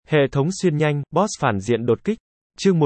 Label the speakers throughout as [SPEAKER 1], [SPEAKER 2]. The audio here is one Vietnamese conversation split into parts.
[SPEAKER 1] Hệ thống xuyên nhanh, boss phản diện đột kích. Chương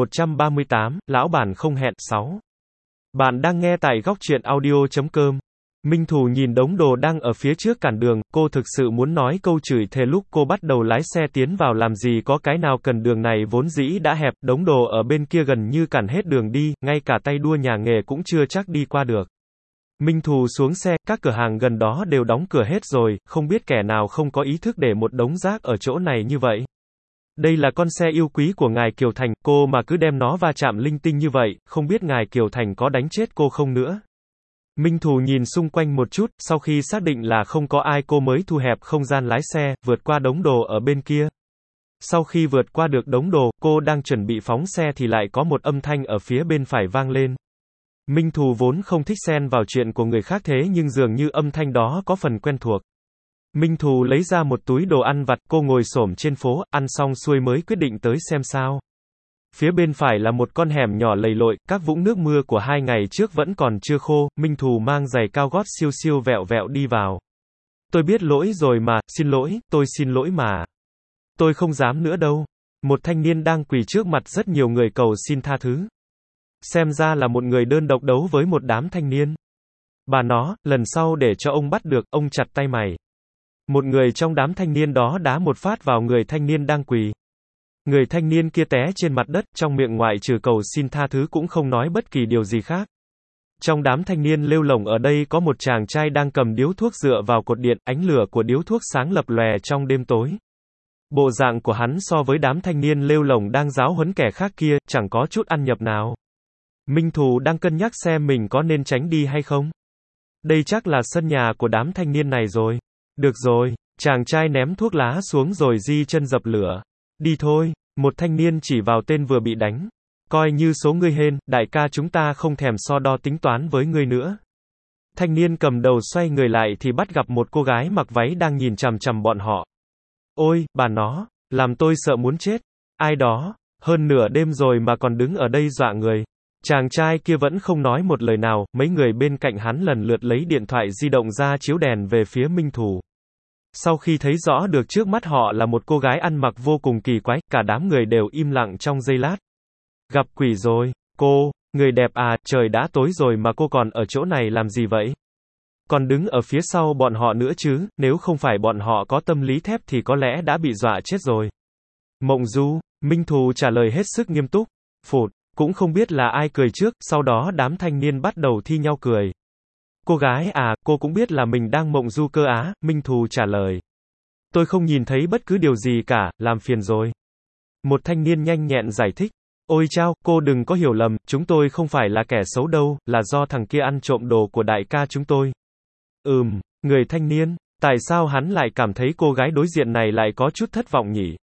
[SPEAKER 1] 1138, lão bản không hẹn. 6. Bạn đang nghe tại góc truyện audio.com. Minh Thù nhìn đống đồ đang ở phía trước cản đường, cô thực sự muốn nói câu chửi thề lúc cô bắt đầu lái xe tiến vào làm gì có cái nào cần, đường này vốn dĩ đã hẹp, đống đồ ở bên kia gần như cản hết đường đi, ngay cả tay đua nhà nghề cũng chưa chắc đi qua được. Minh Thù xuống xe, các cửa hàng gần đó đều đóng cửa hết rồi, không biết kẻ nào không có ý thức để một đống rác ở chỗ này như vậy. Đây là con xe yêu quý của ngài Kiều Thành, cô mà cứ đem nó va chạm linh tinh như vậy, không biết ngài Kiều Thành có đánh chết cô không nữa. Minh Thù nhìn xung quanh một chút, sau khi xác định là không có ai cô mới thu hẹp không gian lái xe, vượt qua đống đồ ở bên kia. Sau khi vượt qua được đống đồ, cô đang chuẩn bị phóng xe thì lại có một âm thanh ở phía bên phải vang lên. Minh Thù vốn không thích xen vào chuyện của người khác thế nhưng dường như âm thanh đó có phần quen thuộc. Minh Thù lấy ra một túi đồ ăn vặt, cô ngồi xổm trên phố, ăn xong xuôi mới quyết định tới xem sao. Phía bên phải là một con hẻm nhỏ lầy lội, các vũng nước mưa của 2 ngày trước vẫn còn chưa khô, Minh Thù mang giày cao gót siêu siêu vẹo vẹo đi vào. Tôi biết lỗi rồi mà, xin lỗi, tôi xin lỗi mà. Tôi không dám nữa đâu. Một thanh niên đang quỳ trước mặt rất nhiều người cầu xin tha thứ. Xem ra là một người đơn độc đấu với một đám thanh niên. Bà nó, lần sau để cho ông bắt được, ông chặt tay mày. Một người trong đám thanh niên đó đá một phát vào người thanh niên đang quỳ. Người thanh niên kia té trên mặt đất, trong miệng ngoại trừ cầu xin tha thứ cũng không nói bất kỳ điều gì khác. Trong đám thanh niên lêu lổng ở đây có một chàng trai đang cầm điếu thuốc dựa vào cột điện, ánh lửa của điếu thuốc sáng lập lòe trong đêm tối. Bộ dạng của hắn so với đám thanh niên lêu lổng đang giáo huấn kẻ khác kia, chẳng có chút ăn nhập nào. Minh Thù đang cân nhắc xem mình có nên tránh đi hay không. Đây chắc là sân nhà của đám thanh niên này rồi. Được rồi, chàng trai ném thuốc lá xuống rồi di chân dập lửa. Đi thôi, một thanh niên chỉ vào tên vừa bị đánh. Coi như số ngươi hên, đại ca chúng ta không thèm so đo tính toán với ngươi nữa. Thanh niên cầm đầu xoay người lại thì bắt gặp một cô gái mặc váy đang nhìn chằm chằm bọn họ. Ôi, bà nó, làm tôi sợ muốn chết. Ai đó, hơn nửa đêm rồi mà còn đứng ở đây dọa người. Chàng trai kia vẫn không nói một lời nào, mấy người bên cạnh hắn lần lượt lấy điện thoại di động ra chiếu đèn về phía Minh Thù. Sau khi thấy rõ được trước mắt họ là một cô gái ăn mặc vô cùng kỳ quái, cả đám người đều im lặng trong giây lát. Gặp quỷ rồi, cô, người đẹp à, trời đã tối rồi mà cô còn ở chỗ này làm gì vậy? Còn đứng ở phía sau bọn họ nữa chứ, nếu không phải bọn họ có tâm lý thép thì có lẽ đã bị dọa chết rồi. Mộng Du, Minh Thù trả lời hết sức nghiêm túc. Phụt. Cũng không biết là ai cười trước, sau đó đám thanh niên bắt đầu thi nhau cười. Cô gái à, cô cũng biết là mình đang mộng du cơ á, Minh Thù trả lời. Tôi không nhìn thấy bất cứ điều gì cả, làm phiền rồi. Một thanh niên nhanh nhẹn giải thích. Ôi chao, cô đừng có hiểu lầm, chúng tôi không phải là kẻ xấu đâu, là do thằng kia ăn trộm đồ của đại ca chúng tôi. Người thanh niên, tại sao hắn lại cảm thấy cô gái đối diện này lại có chút thất vọng nhỉ?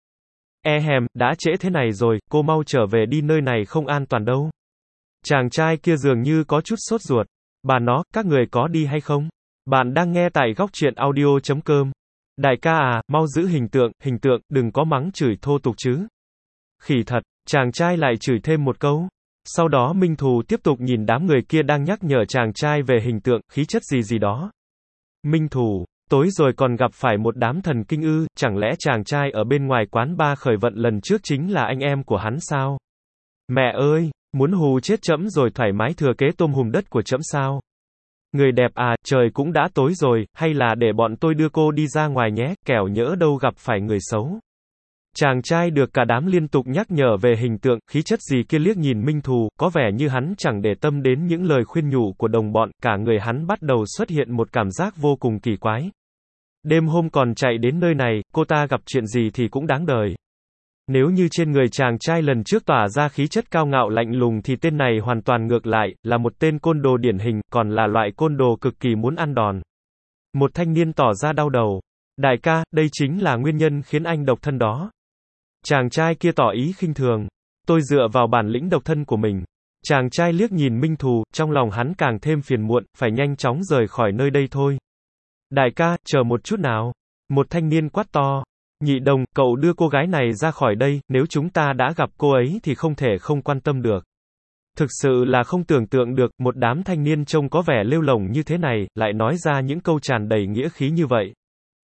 [SPEAKER 1] Đã trễ thế này rồi, cô mau trở về đi, nơi này không an toàn đâu. Chàng trai kia dường như có chút sốt ruột. Bà nó, các người có đi hay không? Bạn đang nghe tại góc truyện audio.com. Đại ca à, mau giữ hình tượng, đừng có mắng chửi thô tục chứ. Khỉ thật, chàng trai lại chửi thêm một câu. Sau đó Minh Thù tiếp tục nhìn đám người kia đang nhắc nhở chàng trai về hình tượng, khí chất gì đó. Minh Thù, tối rồi còn gặp phải một đám thần kinh ư, chẳng lẽ chàng trai ở bên ngoài quán bar khởi vận lần trước chính là anh em của hắn sao? Mẹ ơi, muốn hù chết trẫm rồi thoải mái thừa kế tôm hùm đất của trẫm sao? Người đẹp à, trời cũng đã tối rồi, hay là để bọn tôi đưa cô đi ra ngoài nhé, kẻo nhỡ đâu gặp phải người xấu. Chàng trai được cả đám liên tục nhắc nhở về hình tượng, khí chất gì kia liếc nhìn Minh Thù, có vẻ như hắn chẳng để tâm đến những lời khuyên nhủ của đồng bọn, cả người hắn bắt đầu xuất hiện một cảm giác vô cùng kỳ quái. Đêm hôm còn chạy đến nơi này, cô ta gặp chuyện gì thì cũng đáng đời. Nếu như trên người chàng trai lần trước tỏa ra khí chất cao ngạo lạnh lùng thì tên này hoàn toàn ngược lại, là một tên côn đồ điển hình, còn là loại côn đồ cực kỳ muốn ăn đòn. Một thanh niên tỏ ra đau đầu. Đại ca, đây chính là nguyên nhân khiến anh độc thân đó. Chàng trai kia tỏ ý khinh thường. Tôi dựa vào bản lĩnh độc thân của mình. Chàng trai liếc nhìn Minh Thù, trong lòng hắn càng thêm phiền muộn, phải nhanh chóng rời khỏi nơi đây thôi. Đại ca, chờ một chút nào. Một thanh niên quát to. Nhị đồng, cậu đưa cô gái này ra khỏi đây, nếu chúng ta đã gặp cô ấy thì không thể không quan tâm được. Thực sự là không tưởng tượng được, một đám thanh niên trông có vẻ lêu lổng như thế này, lại nói ra những câu tràn đầy nghĩa khí như vậy.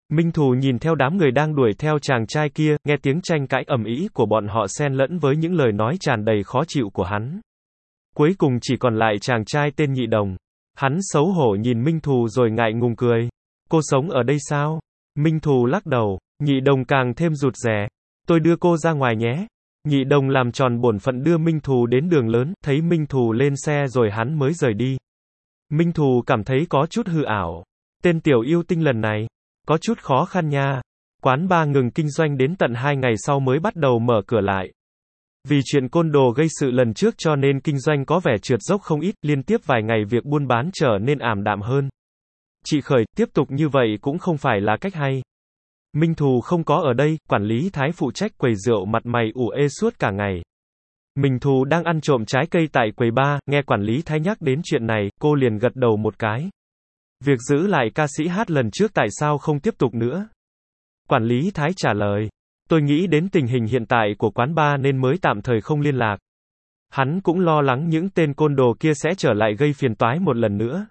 [SPEAKER 1] Minh Thù nhìn theo đám người đang đuổi theo chàng trai kia, nghe tiếng tranh cãi ầm ĩ của bọn họ xen lẫn với những lời nói tràn đầy khó chịu của hắn. Cuối cùng chỉ còn lại chàng trai tên Nhị Đồng. Hắn xấu hổ nhìn Minh Thù rồi ngại ngùng cười. Cô sống ở đây sao? Minh Thù lắc đầu. Nhị Đồng càng thêm rụt rè. Tôi đưa cô ra ngoài nhé. Nhị Đồng làm tròn bổn phận đưa Minh Thù đến đường lớn, thấy Minh Thù lên xe rồi hắn mới rời đi. Minh Thù cảm thấy có chút hư ảo. Tên tiểu yêu tinh lần này, có chút khó khăn nha. Quán bar ngừng kinh doanh đến tận 2 ngày sau mới bắt đầu mở cửa lại. Vì chuyện côn đồ gây sự lần trước cho nên kinh doanh có vẻ trượt dốc không ít, liên tiếp vài ngày việc buôn bán trở nên ảm đạm hơn. Chị Khởi, tiếp tục như vậy cũng không phải là cách hay. Minh Thù không có ở đây, quản lý Thái phụ trách quầy rượu mặt mày ủ ê suốt cả ngày. Minh Thù đang ăn trộm trái cây tại quầy bar, nghe quản lý Thái nhắc đến chuyện này, cô liền gật đầu một cái. Việc giữ lại ca sĩ hát lần trước tại sao không tiếp tục nữa? Quản lý Thái trả lời. Tôi nghĩ đến tình hình hiện tại của quán bar nên mới tạm thời không liên lạc. Hắn cũng lo lắng những tên côn đồ kia sẽ trở lại gây phiền toái một lần nữa.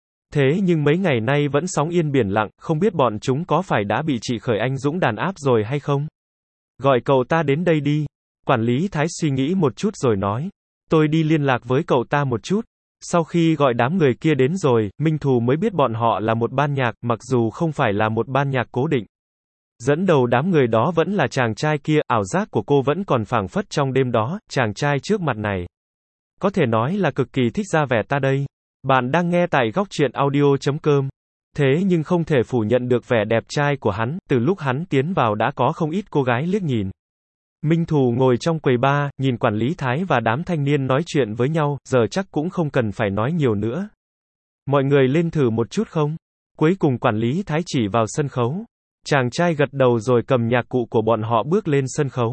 [SPEAKER 1] Thế nhưng mấy ngày nay vẫn sóng yên biển lặng, không biết bọn chúng có phải đã bị chị Khởi Anh Dũng đàn áp rồi hay không? Gọi cậu ta đến đây đi. Quản lý Thái suy nghĩ một chút rồi nói. Tôi đi liên lạc với cậu ta một chút. Sau khi gọi đám người kia đến rồi, Minh Thù mới biết bọn họ là một ban nhạc, mặc dù không phải là một ban nhạc cố định. Dẫn đầu đám người đó vẫn là chàng trai kia, ảo giác của cô vẫn còn phảng phất trong đêm đó, chàng trai trước mặt này. Có thể nói là cực kỳ thích ra vẻ ta đây. Bạn đang nghe tại góc truyện audio.com. Thế nhưng không thể phủ nhận được vẻ đẹp trai của hắn, từ lúc hắn tiến vào đã có không ít cô gái liếc nhìn. Minh Thù ngồi trong quầy bar, nhìn quản lý Thái và đám thanh niên nói chuyện với nhau, giờ chắc cũng không cần phải nói nhiều nữa. Mọi người lên thử một chút không? Cuối cùng quản lý Thái chỉ vào sân khấu. Chàng trai gật đầu rồi cầm nhạc cụ của bọn họ bước lên sân khấu.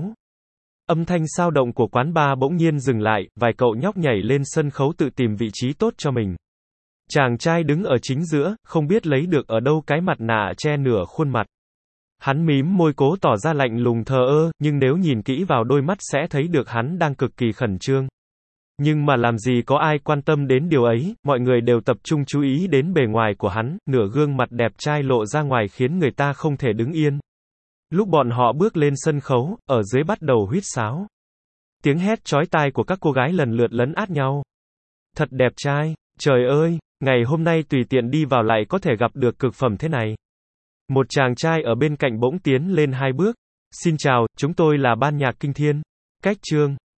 [SPEAKER 1] Âm thanh sao động của quán bar bỗng nhiên dừng lại, vài cậu nhóc nhảy lên sân khấu tự tìm vị trí tốt cho mình. Chàng trai đứng ở chính giữa, không biết lấy được ở đâu cái mặt nạ che nửa khuôn mặt. Hắn mím môi cố tỏ ra lạnh lùng thờ ơ, nhưng nếu nhìn kỹ vào đôi mắt sẽ thấy được hắn đang cực kỳ khẩn trương. Nhưng mà làm gì có ai quan tâm đến điều ấy, mọi người đều tập trung chú ý đến bề ngoài của hắn, nửa gương mặt đẹp trai lộ ra ngoài khiến người ta không thể đứng yên. Lúc bọn họ bước lên sân khấu, ở dưới bắt đầu huýt sáo. Tiếng hét chói tai của các cô gái lần lượt lấn át nhau. Thật đẹp trai, trời ơi, ngày hôm nay tùy tiện đi vào lại có thể gặp được cực phẩm thế này. Một chàng trai ở bên cạnh bỗng tiến lên 2 bước. Xin chào, chúng tôi là ban nhạc Kinh Thiên. Cách chương